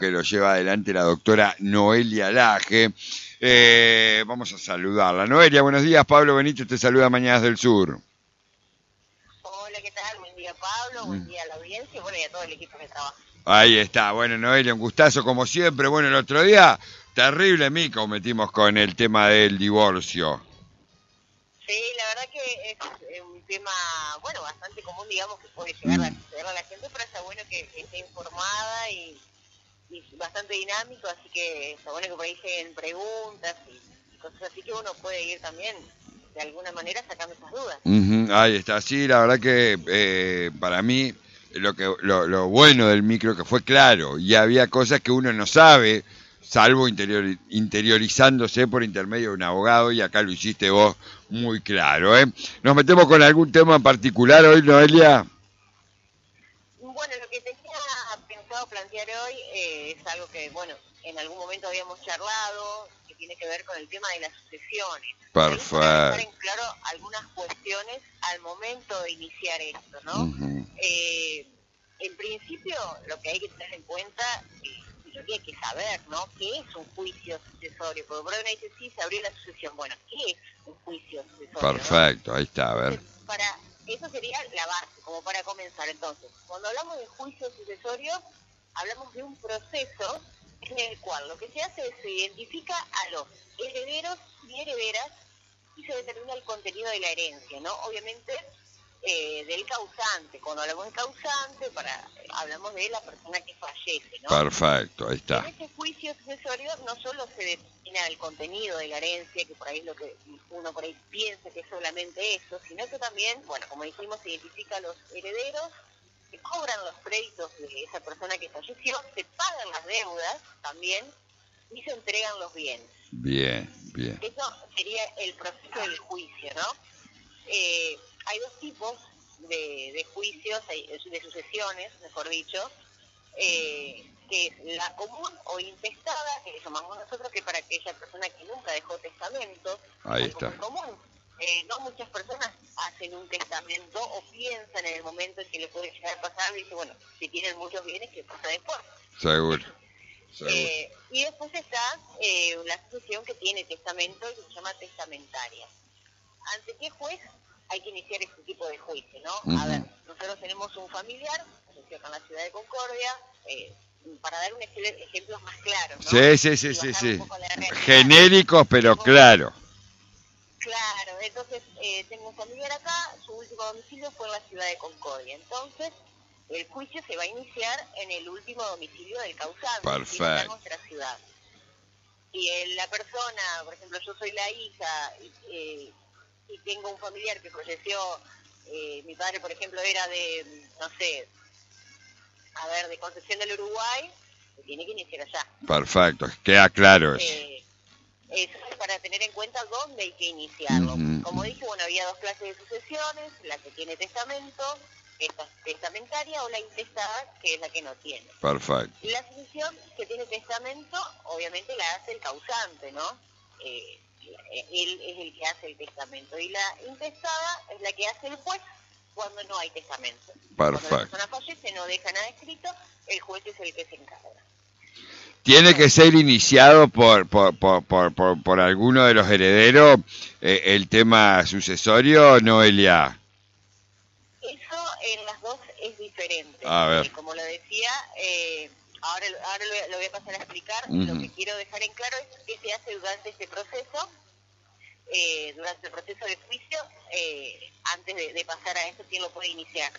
que lo lleva adelante la doctora Noelia Laje. Vamos a saludarla. Noelia, buenos días. Pablo Benítez te saluda Mañanas del Sur. Hola, ¿qué tal? Buen día, Pablo. Buen día a la audiencia, bueno, y a todo el equipo que trabaja. Ahí está. Bueno, Noelia, un gustazo como siempre. Bueno, el otro día, terrible mico metimos con el tema del divorcio. Sí, la verdad que es un tema, bueno, bastante común, digamos, que puede llegar a suceder a la gente, pero está bueno que esté informada y bastante dinámico, así que está bueno que por ahí lleguen preguntas y cosas así que uno puede ir también, de alguna manera, sacando esas dudas. Ahí está. Sí, la verdad que para mí lo bueno del micro que fue claro y había cosas que uno no sabe salvo interiorizándose por intermedio de un abogado, y acá lo hiciste vos muy claro, ¿eh? ¿Nos metemos con algún tema en particular hoy, Noelia? Bueno, lo que tenía pensado plantear hoy es algo que, bueno, en algún momento habíamos charlado, que tiene que ver con el tema de las sucesiones. Para dejar en claro algunas cuestiones al momento de iniciar esto, ¿no? En principio, lo que hay que tener en cuenta lo que hay que saber, ¿no? ¿Qué es un juicio sucesorio? Porque por ahí uno dice, sí, se abrió la sucesión. Bueno, ¿qué es un juicio sucesorio? Perfecto, ¿no? Ahí está, a ver. Entonces, eso sería la base, como para comenzar. Entonces, cuando hablamos de juicio sucesorio, hablamos de un proceso en el cual lo que se hace es se identifica a los herederos y herederas y se determina el contenido de la herencia, ¿no? Obviamente, del causante. Cuando hablamos de causante, hablamos de la persona que fallece, ¿no? Perfecto, ahí está. En ese juicio sucesorio no solo se determina el contenido de la herencia, que por ahí es lo que uno por ahí piensa que es solamente eso, sino que también, bueno, como dijimos, se identifica a los herederos, se cobran los créditos de esa persona que falleció, se pagan las deudas también y se entregan los bienes. Bien. Eso sería el proceso del juicio, ¿no? Hay dos tipos de juicios, de sucesiones, mejor dicho, que es la común o intestada, que le llamamos nosotros, que para aquella persona que nunca dejó testamento. Ahí está. Es común. No muchas personas hacen un testamento o piensan en el momento en que le puede llegar a pasar y dicen, bueno, si tienen muchos bienes, ¿qué pasa después? Seguro. Y después está la sucesión que tiene testamento y se llama testamentaria. ¿Ante qué juez hay que iniciar este tipo de juicio, no? A ver, nosotros tenemos un familiar, acá en la ciudad de Concordia, para dar un ejemplo más claro, ¿no? Sí. Genéricos, pero claro. Claro, entonces tengo un familiar acá, su último domicilio fue en la ciudad de Concordia, entonces el juicio se va a iniciar en el último domicilio del causante, en nuestra ciudad. Y la persona, por ejemplo, yo soy la hija, y tengo un familiar que falleció, mi padre, por ejemplo, era de, no sé, de Concepción del Uruguay, se tiene que iniciar allá. Perfecto, queda claro eso. Eso es para tener en cuenta dónde hay que iniciarlo. Como dije, bueno, había dos clases de sucesiones, la que tiene testamento, que es testamentaria, o la intestada, que es la que no tiene. Perfecto. Y la sucesión que tiene testamento, obviamente la hace el causante, ¿no? Él es el que hace el testamento. Y la intestada es la que hace el juez cuando no hay testamento. Perfecto. Cuando la persona fallece, no deja nada escrito, el juez es el que se encarga. ¿Tiene que ser iniciado por alguno de los herederos el tema sucesorio, Noelia? Eso en las dos es diferente. A ver. Como lo decía, ahora lo voy a pasar a explicar. Lo que quiero dejar en claro es qué se hace durante este proceso, durante el proceso de juicio, antes de pasar a eso, quién lo puede iniciar.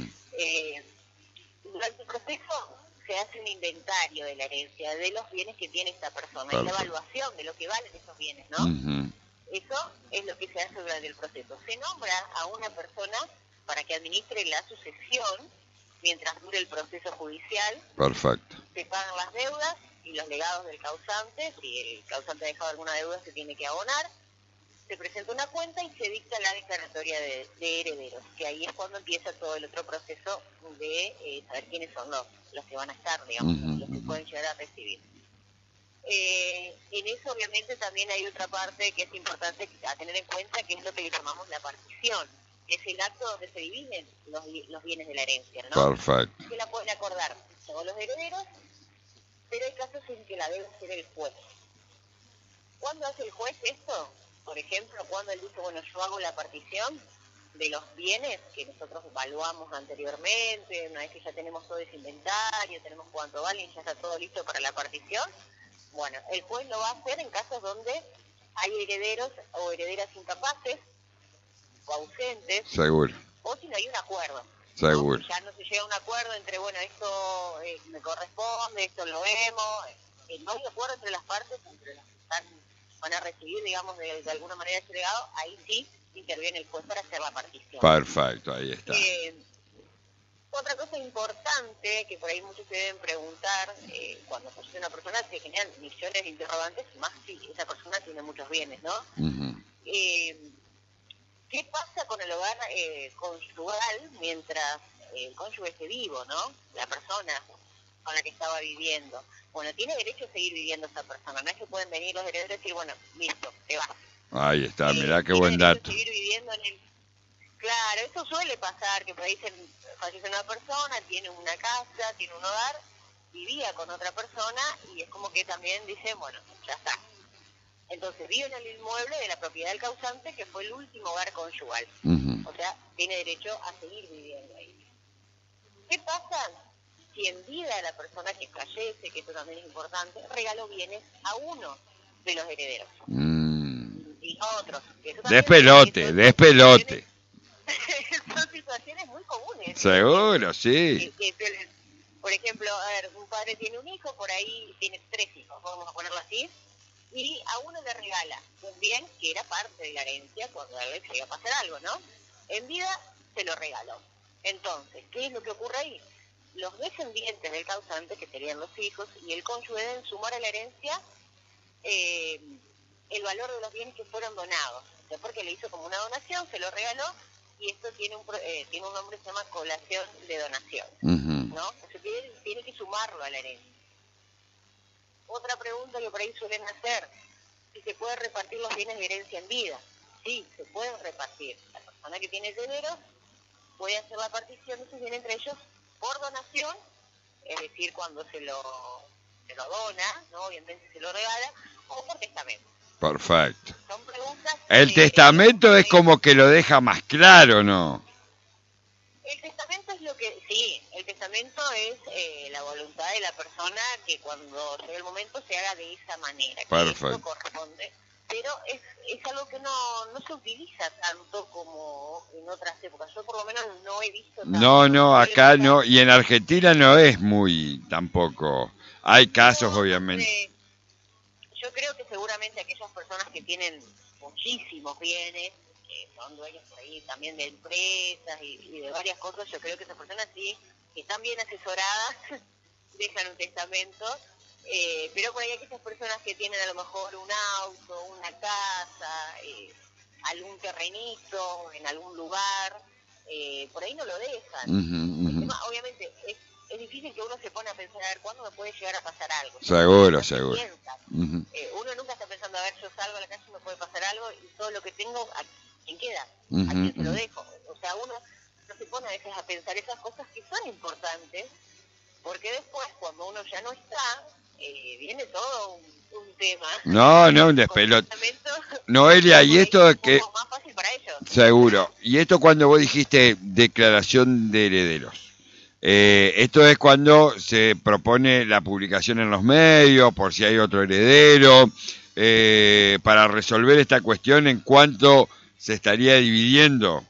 Durante el proceso se hace un inventario de la herencia, de los bienes que tiene esta persona. Perfecto. Y la evaluación de lo que valen esos bienes, ¿no? Eso es lo que se hace durante el proceso. Se nombra a una persona para que administre la sucesión mientras dure el proceso judicial. Perfecto. Se pagan las deudas y los legados del causante. Si el causante ha dejado alguna deuda, se tiene que abonar. Se presenta una cuenta y se dicta la declaratoria de herederos, que ahí es cuando empieza todo el otro proceso de saber quiénes son los que van a estar, digamos, los que pueden llegar a recibir. En eso obviamente también hay otra parte que es importante a tener en cuenta, que es lo que llamamos la partición, que es el acto donde se dividen los bienes de la herencia, ¿no? Perfecto. Que la pueden acordar todos los herederos, pero casos en que la debe hacer el juez. ¿Cuándo hace el juez esto? Por ejemplo, cuando él dice, bueno, yo hago la partición de los bienes que nosotros evaluamos anteriormente, una vez que ya tenemos todo ese inventario, tenemos cuánto valen, ya está todo listo para la partición. Bueno, el juez lo va a hacer en casos donde hay herederos o herederas incapaces o ausentes. Seguro. O si no hay un acuerdo. Seguro. ¿No? Ya no se llega a un acuerdo entre, bueno, esto me corresponde, esto lo vemos. No hay acuerdo entre las partes, entre las que van a recibir, digamos, de alguna manera ese legado, ahí sí interviene el juez para hacer la partición. Perfecto, ahí está. Otra cosa importante que por ahí muchos se deben preguntar, cuando fallece una persona se generan millones de interrogantes, más si esa persona tiene muchos bienes, ¿no? Uh-huh. ¿Qué pasa con el hogar conyugal mientras el cónyuge esté vivo, ¿no? La persona con la que estaba viviendo. Bueno, tiene derecho a seguir viviendo esa persona, no es que pueden venir los herederos y decir, bueno, listo, te vas. Ahí está, mirá qué buen dato. Seguir viviendo en el... Claro, eso suele pasar, que por ahí fallece una persona, tiene una casa, tiene un hogar, vivía con otra persona y es como que también dice, bueno, ya está. Entonces vive en el inmueble de la propiedad del causante, que fue el último hogar conyugal. Uh-huh. O sea, tiene derecho a seguir viviendo ahí. ¿Qué pasa si en vida la persona que fallece, que esto también es importante, regaló bienes a uno de los herederos? Y a otros. Despelote. Son situaciones muy comunes. Seguro, sí. Por ejemplo, a ver, un padre tiene un hijo, por ahí tiene 3 hijos, vamos a ponerlo así, y a uno le regala un bien que era parte de la herencia cuando a él llega a pasar algo, ¿no? En vida se lo regaló. Entonces, ¿qué es lo que ocurre ahí? Los descendientes del causante, que serían los hijos, y el cónyuge deben sumar a la herencia el valor de los bienes que fueron donados. O sea, porque le hizo como una donación, se lo regaló, y esto tiene un nombre que se llama colación de donación, uh-huh. ¿no? O sea, tiene que sumarlo a la herencia. Otra pregunta que por ahí suelen hacer, si se puede repartir los bienes de herencia en vida. Sí, se pueden repartir. La persona que tiene herederos puede hacer la partición de sus bienes entre ellos por donación, es decir, cuando se lo dona, ¿no? Obviamente se lo regala, o por testamento. Perfecto. Son preguntas. El testamento es como que lo deja más claro, ¿no? El testamento es lo que, sí, el testamento es la voluntad de la persona que cuando llegue el momento se haga de esa manera. Perfecto. Que eso corresponde, pero es algo que no se utiliza tanto como en otras épocas. Yo por lo menos no he visto tanto. No, acá no, y en Argentina no es muy tampoco. Hay casos, obviamente. Yo creo que seguramente aquellas personas que tienen muchísimos bienes, que son dueños por ahí también de empresas y de varias cosas, yo creo que esas personas sí, que están bien asesoradas, dejan un testamento, pero por ahí aquellas personas que tienen a lo mejor un auto, una casa, algún terrenito en algún lugar, por ahí no lo dejan. Uh-huh, uh-huh. Tema, obviamente es difícil que uno se pone a pensar, a ver, ¿cuándo me puede llegar a pasar algo? Seguro. Uh-huh. Uno nunca está pensando, a ver, yo salgo a la calle y me puede pasar algo y todo lo que tengo, ¿a quién queda? Uh-huh. ¿A quién se lo dejo? O sea, uno no se pone a veces a pensar esas cosas que son importantes, porque después, cuando uno ya no está, viene todo un tema. No, un despelote. Noelia, y esto es que... más fácil para ellos. Seguro. Y esto cuando vos dijiste declaración de herederos. Esto es cuando se propone la publicación en los medios, por si hay otro heredero, para resolver esta cuestión en cuánto se estaría dividiendo.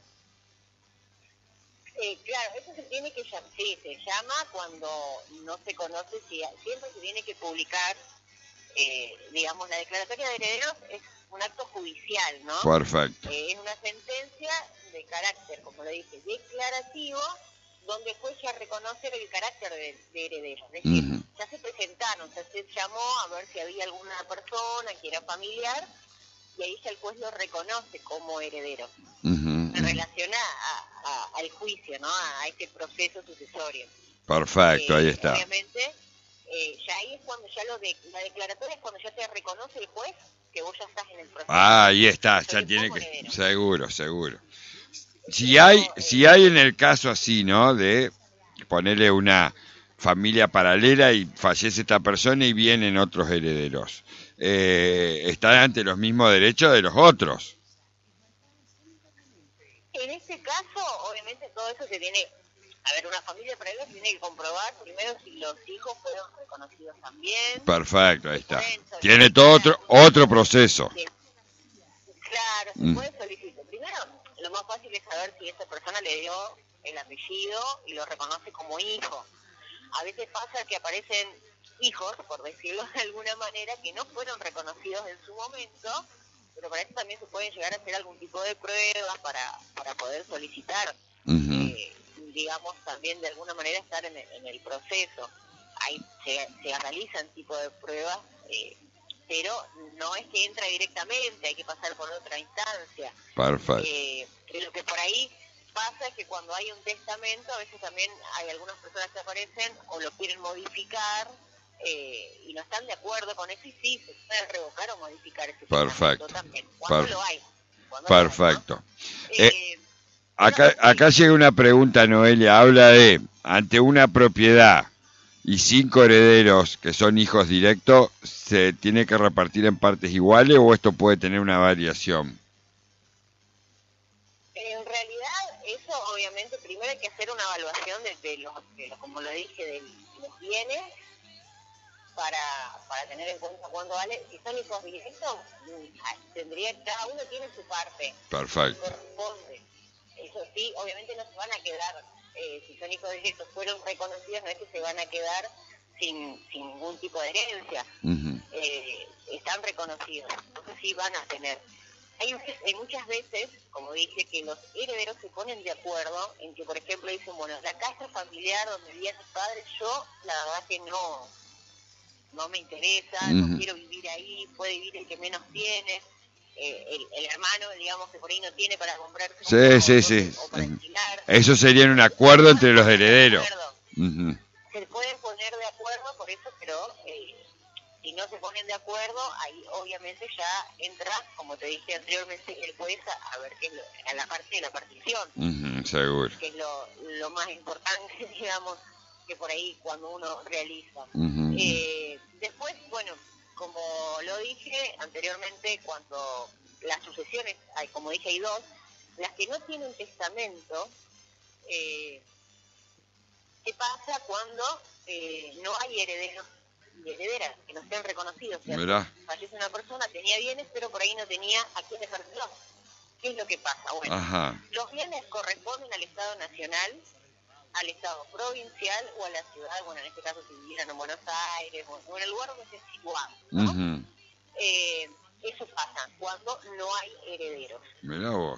Claro, eso se tiene que llamar, sí, se llama cuando no se conoce, siempre se tiene que publicar, digamos, la declaratoria de herederos es un acto judicial, ¿no? Perfecto. Es una sentencia de carácter, como le dije, declarativo, donde el juez ya reconoce el carácter de heredero. Es decir, uh-huh. Ya se presentaron, se llamó a ver si había alguna persona que era familiar, y ahí ya el juez lo reconoce como heredero. Uh-huh. En relación al juicio, ¿no? A este proceso sucesorio. Perfecto, ahí está. Obviamente, ya ahí es cuando ya la declaratoria es cuando ya te reconoce el juez que vos ya estás en el proceso. Ahí está, ya tiene que... Heredero. Seguro. Si hay en el caso así, ¿no? De ponerle una familia paralela y fallece esta persona y vienen otros herederos. Están ante los mismos derechos de los otros. En este caso, obviamente todo eso se tiene, a ver, una familia paralela tiene que comprobar primero si los hijos fueron reconocidos también. Perfecto, ahí está. Tiene todo otro proceso. Claro, se puede solicitar. Primero, lo más fácil es saber si esa persona le dio el apellido y lo reconoce como hijo. A veces pasa que aparecen hijos, por decirlo de alguna manera, que no fueron reconocidos en su momento, pero para eso también se pueden llegar a hacer algún tipo de pruebas para poder solicitar, digamos, también de alguna manera estar en el proceso. Ahí se realizan tipo de pruebas, pero no es que entra directamente, hay que pasar por otra instancia. Perfecto. Lo que por ahí pasa es que cuando hay un testamento, a veces también hay algunas personas que aparecen o lo quieren modificar y no están de acuerdo con eso, y sí, se puede revocar o modificar ese testamento también. Cuando lo hay. Perfecto. ¿No? Acá llega una pregunta, Noelia, habla de, ante una propiedad y 5 herederos que son hijos directos, ¿se tiene que repartir en partes iguales o esto puede tener una variación? En realidad, eso obviamente primero hay que hacer una evaluación de los como lo dije, de los bienes para tener en cuenta cuánto vale. Si son hijos directos, cada uno tiene su parte. Perfecto. Corresponde. Eso sí, obviamente no se van a quedar, si son hijos directos, fueron reconocidos, no es que se van a quedar sin ningún tipo de herencia. Están reconocidos, entonces sí van a tener. Hay muchas veces, como dije, que los herederos se ponen de acuerdo en que, por ejemplo, dicen, bueno, la casa familiar donde vivían mis padres, yo la verdad que no me interesa, no quiero vivir ahí, puede vivir el que menos tiene. El hermano, digamos, que por ahí no tiene para comprarse o para alquilar. Eso sería un acuerdo entre los herederos. Se pueden poner de acuerdo por eso, pero si no se ponen de acuerdo, ahí obviamente ya entra, como te dije anteriormente, el juez a ver qué es a la parte de la partición. Seguro. Que es lo más importante, digamos, que por ahí cuando uno realiza. Después, bueno, como lo dije anteriormente, cuando las sucesiones, como dije, hay dos, las que no tienen testamento, ¿qué pasa cuando no hay herederos y herederas que no sean reconocidos? O sea, fallece una persona, tenía bienes, pero por ahí no tenía a quién dejárselos. ¿Qué es lo que pasa? Bueno, los bienes corresponden al Estado Nacional, al Estado provincial o a la ciudad, bueno, en este caso si vivieran en Buenos Aires o en el lugar donde esté situado, ¿no? Eso pasa cuando no hay herederos. Mirá vos.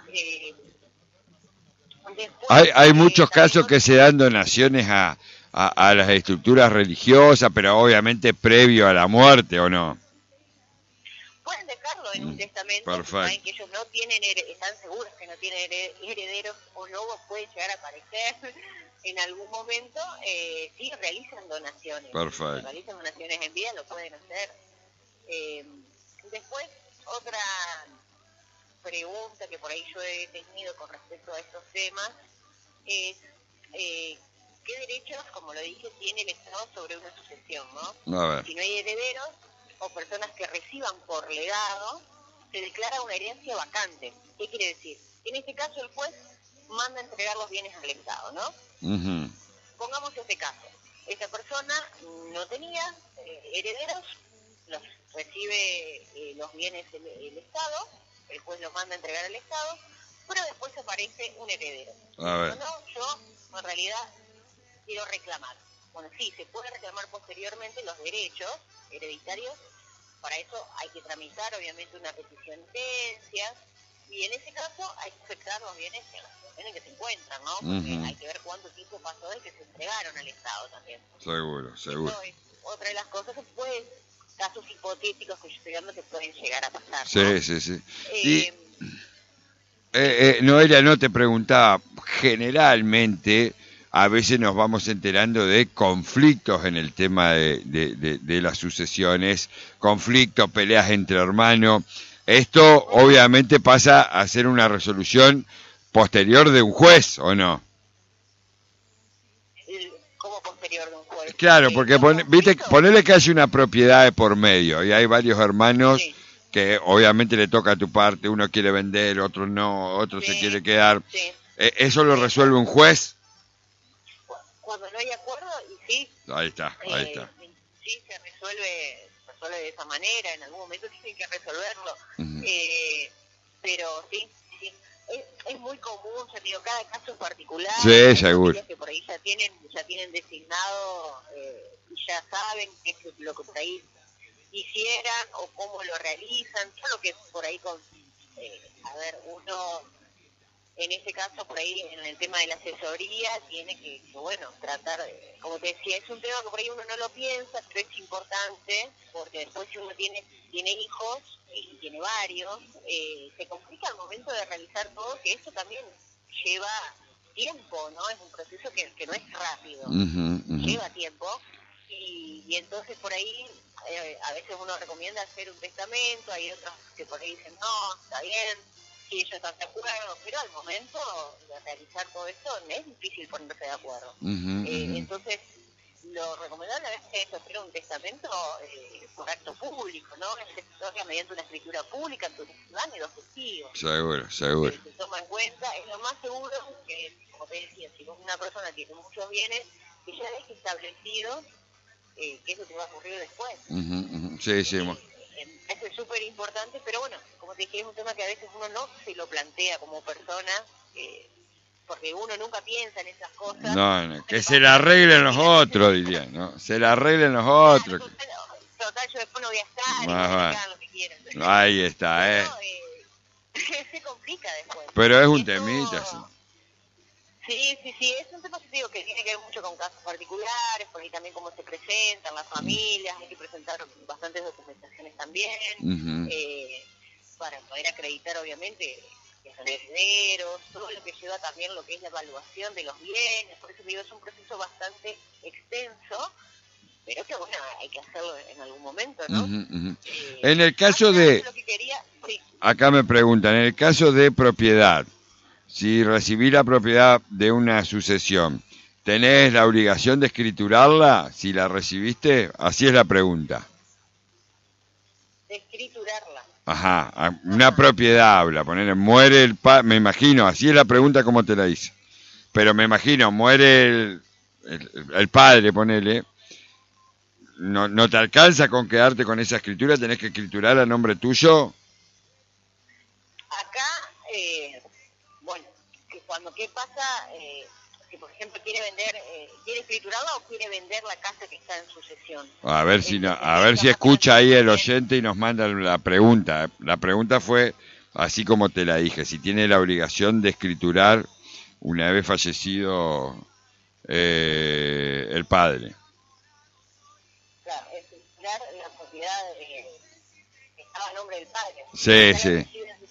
Después, hay muchos casos que se dan donaciones a las estructuras religiosas, pero obviamente previo a la muerte, ¿o no? Pueden dejarlo en un testamento, saben que ellos no tienen, están seguros que no tienen herederos o no pueden llegar a aparecer en algún momento, sí realizan donaciones. Perfecto. Realizan donaciones en vida, lo pueden hacer. Después, otra pregunta que por ahí yo he tenido con respecto a estos temas es ¿qué derechos, como lo dije, tiene el Estado sobre una sucesión, ¿no? A ver. Si no hay herederos o personas que reciban por legado, se declara una herencia vacante. ¿Qué quiere decir? En este caso el juez manda a entregar los bienes al Estado, ¿no? Pongamos este caso. Esta persona no tenía herederos, los recibe los bienes el Estado, el juez los manda a entregar al Estado, pero después aparece un heredero. A ver. No, yo en realidad quiero reclamar. Bueno, sí, se puede reclamar posteriormente los derechos hereditarios. Para eso hay que tramitar, obviamente, una petición de herencias, y en ese caso hay que afectar los bienes en el que se encuentran, ¿no? Porque hay que ver cuánto tiempo pasó desde que se entregaron al Estado también. Seguro. Eso es otra de las cosas que casos hipotéticos que yo estoy dando que pueden llegar a pasar, ¿no? Sí. Noelia, no te preguntaba, generalmente a veces nos vamos enterando de conflictos en el tema de las sucesiones, conflictos, peleas entre hermanos. Esto obviamente pasa a ser una resolución posterior de un juez, ¿o no? ¿Cómo posterior de un juez? Claro, porque viste, ponele que hay una propiedad de por medio y hay varios hermanos que obviamente le toca a tu parte, uno quiere vender, otro no, otro se quiere quedar. ¿Eso lo resuelve un juez? Cuando no hay acuerdo, y sí. Ahí está. Sí, se resuelve de esa manera, en algún momento tienen que resolverlo. Pero sí. Es muy común, ya digo, cada caso es particular. Sí, seguro. Que por ahí ya tienen designado y ya saben qué es lo que por ahí hicieran o cómo lo realizan, todo lo que por ahí uno en este caso por ahí en el tema de la asesoría tiene que tratar, como te decía, es un tema que por ahí uno no lo piensa, pero es importante porque después si uno tiene hijos y tiene varios, se complica al momento de realizar todo, que eso también lleva tiempo, ¿no? Es un proceso que no es rápido, lleva tiempo y entonces por ahí a veces uno recomienda hacer un testamento, hay otros que por ahí dicen no, está bien, si ellos están de acuerdo, pero al momento de realizar todo esto es difícil ponerse de acuerdo. Entonces, lo recomendable es hacer un testamento por acto público, ¿no? Mediante una escritura pública, entre un ciudadano y dos testigos. Seguro. Se toma en cuenta, es lo más seguro que, como te decía, si una persona tiene muchos bienes, que ya deje establecido que eso te va a ocurrir después. Sí. Eso es súper importante, pero bueno, como te dije, es un tema que a veces uno no se lo plantea como persona, porque uno nunca piensa en esas cosas. No, que se la arreglen los otros, diría, ¿no? Se la arreglen los otros. Total, yo después no voy a estar, y hagan lo que quieran. Ahí está, pero, se complica después. Pero es un temita, sí. Sí, es un tema que digo que tiene que ver mucho con casos particulares, por ahí también cómo se presentan las familias, hay que presentar bastantes documentaciones también, para poder acreditar obviamente que son herederos, todo lo que lleva también lo que es la evaluación de los bienes, por eso digo, es un proceso bastante extenso, pero que bueno, hay que hacerlo en algún momento, ¿no? En el caso de... Acá me preguntan, en el caso de propiedad, si recibí la propiedad de una sucesión, ¿tenés la obligación de escriturarla si la recibiste? Así es la pregunta. De escriturarla. Ajá, una propiedad habla, muere el padre, me imagino, así es la pregunta como te la hice. Pero me imagino, muere el padre, ponele, no te alcanza con quedarte con esa escritura, tenés que escriturar a nombre tuyo. Acá, ¿qué pasa? Si por ejemplo quiere escriturarla o quiere vender la casa que está en sucesión. A ver si escucha ahí el oyente y nos manda la pregunta. La pregunta fue así como te la dije, si tiene la obligación de escriturar una vez fallecido el padre. Claro, escriturar la propiedad que estaba a nombre del padre. Sí.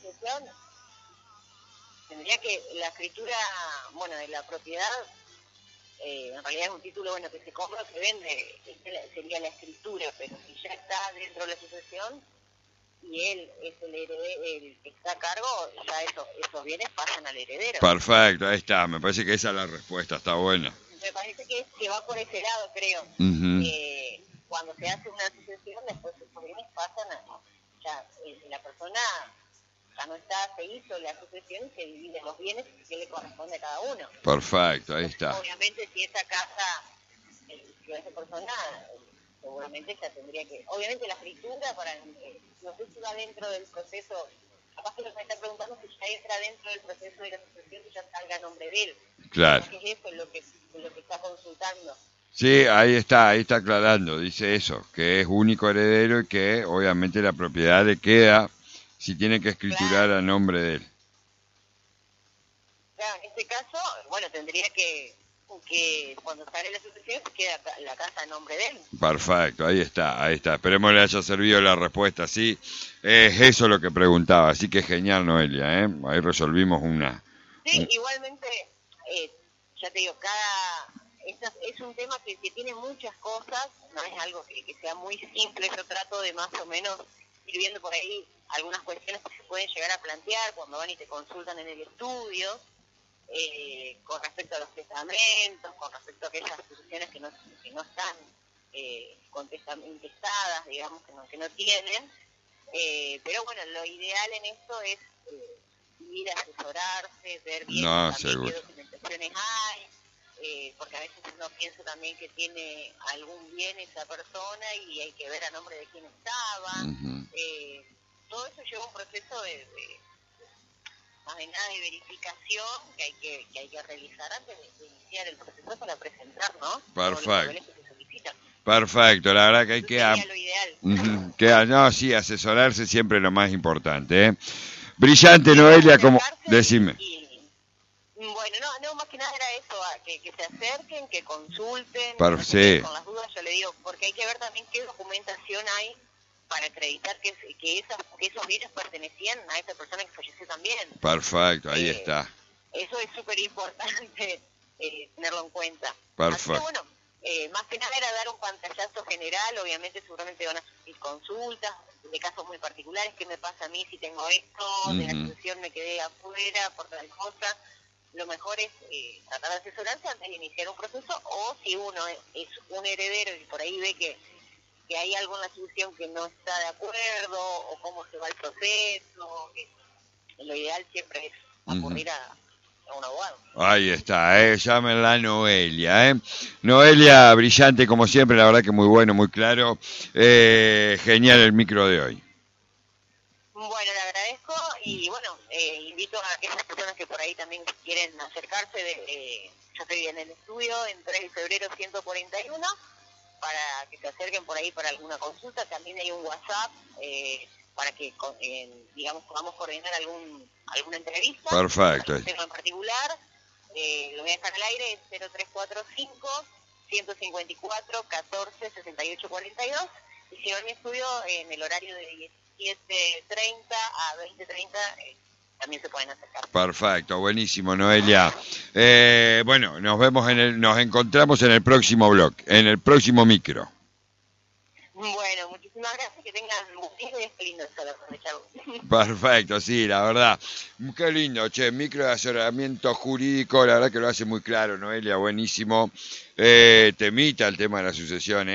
Tendría que la escritura, de la propiedad, en realidad es un título, que se compra o se vende, sería la escritura, pero si ya está dentro de la sucesión y él es el heredero, el que está a cargo, ya esos bienes pasan al heredero. Perfecto, ahí está, me parece que esa es la respuesta, está buena. Me parece que va por ese lado, creo. Cuando se hace una sucesión, después esos bienes pasan la persona ya no está, se hizo la sucesión y se dividen los bienes que le corresponde a cada uno. Perfecto, ahí está. Obviamente si esa casa, si esa persona, seguramente ya tendría que, obviamente la escritura, no sé si va dentro del proceso, capaz que lo que me está preguntando si ya entra dentro del proceso de la sucesión y ya salga a nombre de él. Claro. Porque es eso lo que está consultando. Sí, ahí está aclarando, dice eso, que es único heredero y que obviamente la propiedad le queda si tiene que escriturar a nombre de él. Claro, en este caso, tendría que cuando sale la sucesión queda la casa a nombre de él. Perfecto, ahí está. Esperemos le haya servido la respuesta, sí. Es eso lo que preguntaba, así que genial, Noelia, ¿eh? Ahí resolvimos una. Sí, igualmente, ya te digo, es un tema que tiene muchas cosas, no es algo que sea muy simple, yo trato de más o menos ir viendo por ahí algunas cuestiones que se pueden llegar a plantear cuando van y te consultan en el estudio, con respecto a los testamentos, con respecto a aquellas sucesiones que no están intestadas, digamos, que no tienen. Pero bueno, lo ideal en esto es ir a asesorarse, ver bien también qué documentaciones hay, porque a veces uno piensa también que tiene algún bien esa persona y hay que ver a nombre de quién estaba. Todo eso lleva un proceso más de nada de verificación que hay que realizar antes de iniciar el proceso para presentar, ¿no? Perfecto. Perfecto, la verdad que hay que... Sería lo ideal. No, sí, asesorarse siempre es lo más importante, ¿eh? Brillante, Noelia, como... Decime. Bueno, no, más que nada era eso, que se acerquen, que consulten, Sí. Con las dudas, yo le digo, porque hay que ver también qué documentación hay para acreditar que esos bienes pertenecían a esa persona que falleció también. Perfecto, ahí está. Eso es súper importante tenerlo en cuenta. Perfecto. Así que bueno, más que nada era dar un pantallazo general, obviamente seguramente van a surgir consultas, de casos muy particulares, qué me pasa a mí si tengo esto, de la situación me quedé afuera por tal cosa. Lo mejor es tratar de asesorarse antes de iniciar un proceso, o si uno es un heredero y por ahí ve que hay algo en la sucesión que no está de acuerdo, o cómo se va el proceso, lo ideal siempre es acudir a un abogado. Ahí está, llámenla a Noelia, Noelia, brillante como siempre, la verdad que muy bueno, muy claro, genial el micro de hoy. Bueno, le agradezco y bueno, invito a aquellas personas que por ahí también quieren acercarse, yo estoy en el estudio en 3 de febrero 141, para que se acerquen por ahí para alguna consulta. También hay un WhatsApp para que, digamos, podamos coordinar alguna entrevista. Perfecto. Un tema en particular, lo voy a dejar al aire, es 0345 154 14 68 42. Y si no, en mi estudio, en el horario de 17:30 a 20:30, también se pueden acercar. Perfecto, buenísimo, Noelia. Bueno, nos encontramos en el próximo blog, en el próximo micro. Bueno, muchísimas gracias, que tengan un día lindo aprovecharlo. Perfecto, sí, la verdad. Qué lindo, micro de asesoramiento jurídico, la verdad que lo hace muy claro, Noelia, buenísimo. Temita el tema de la sucesión,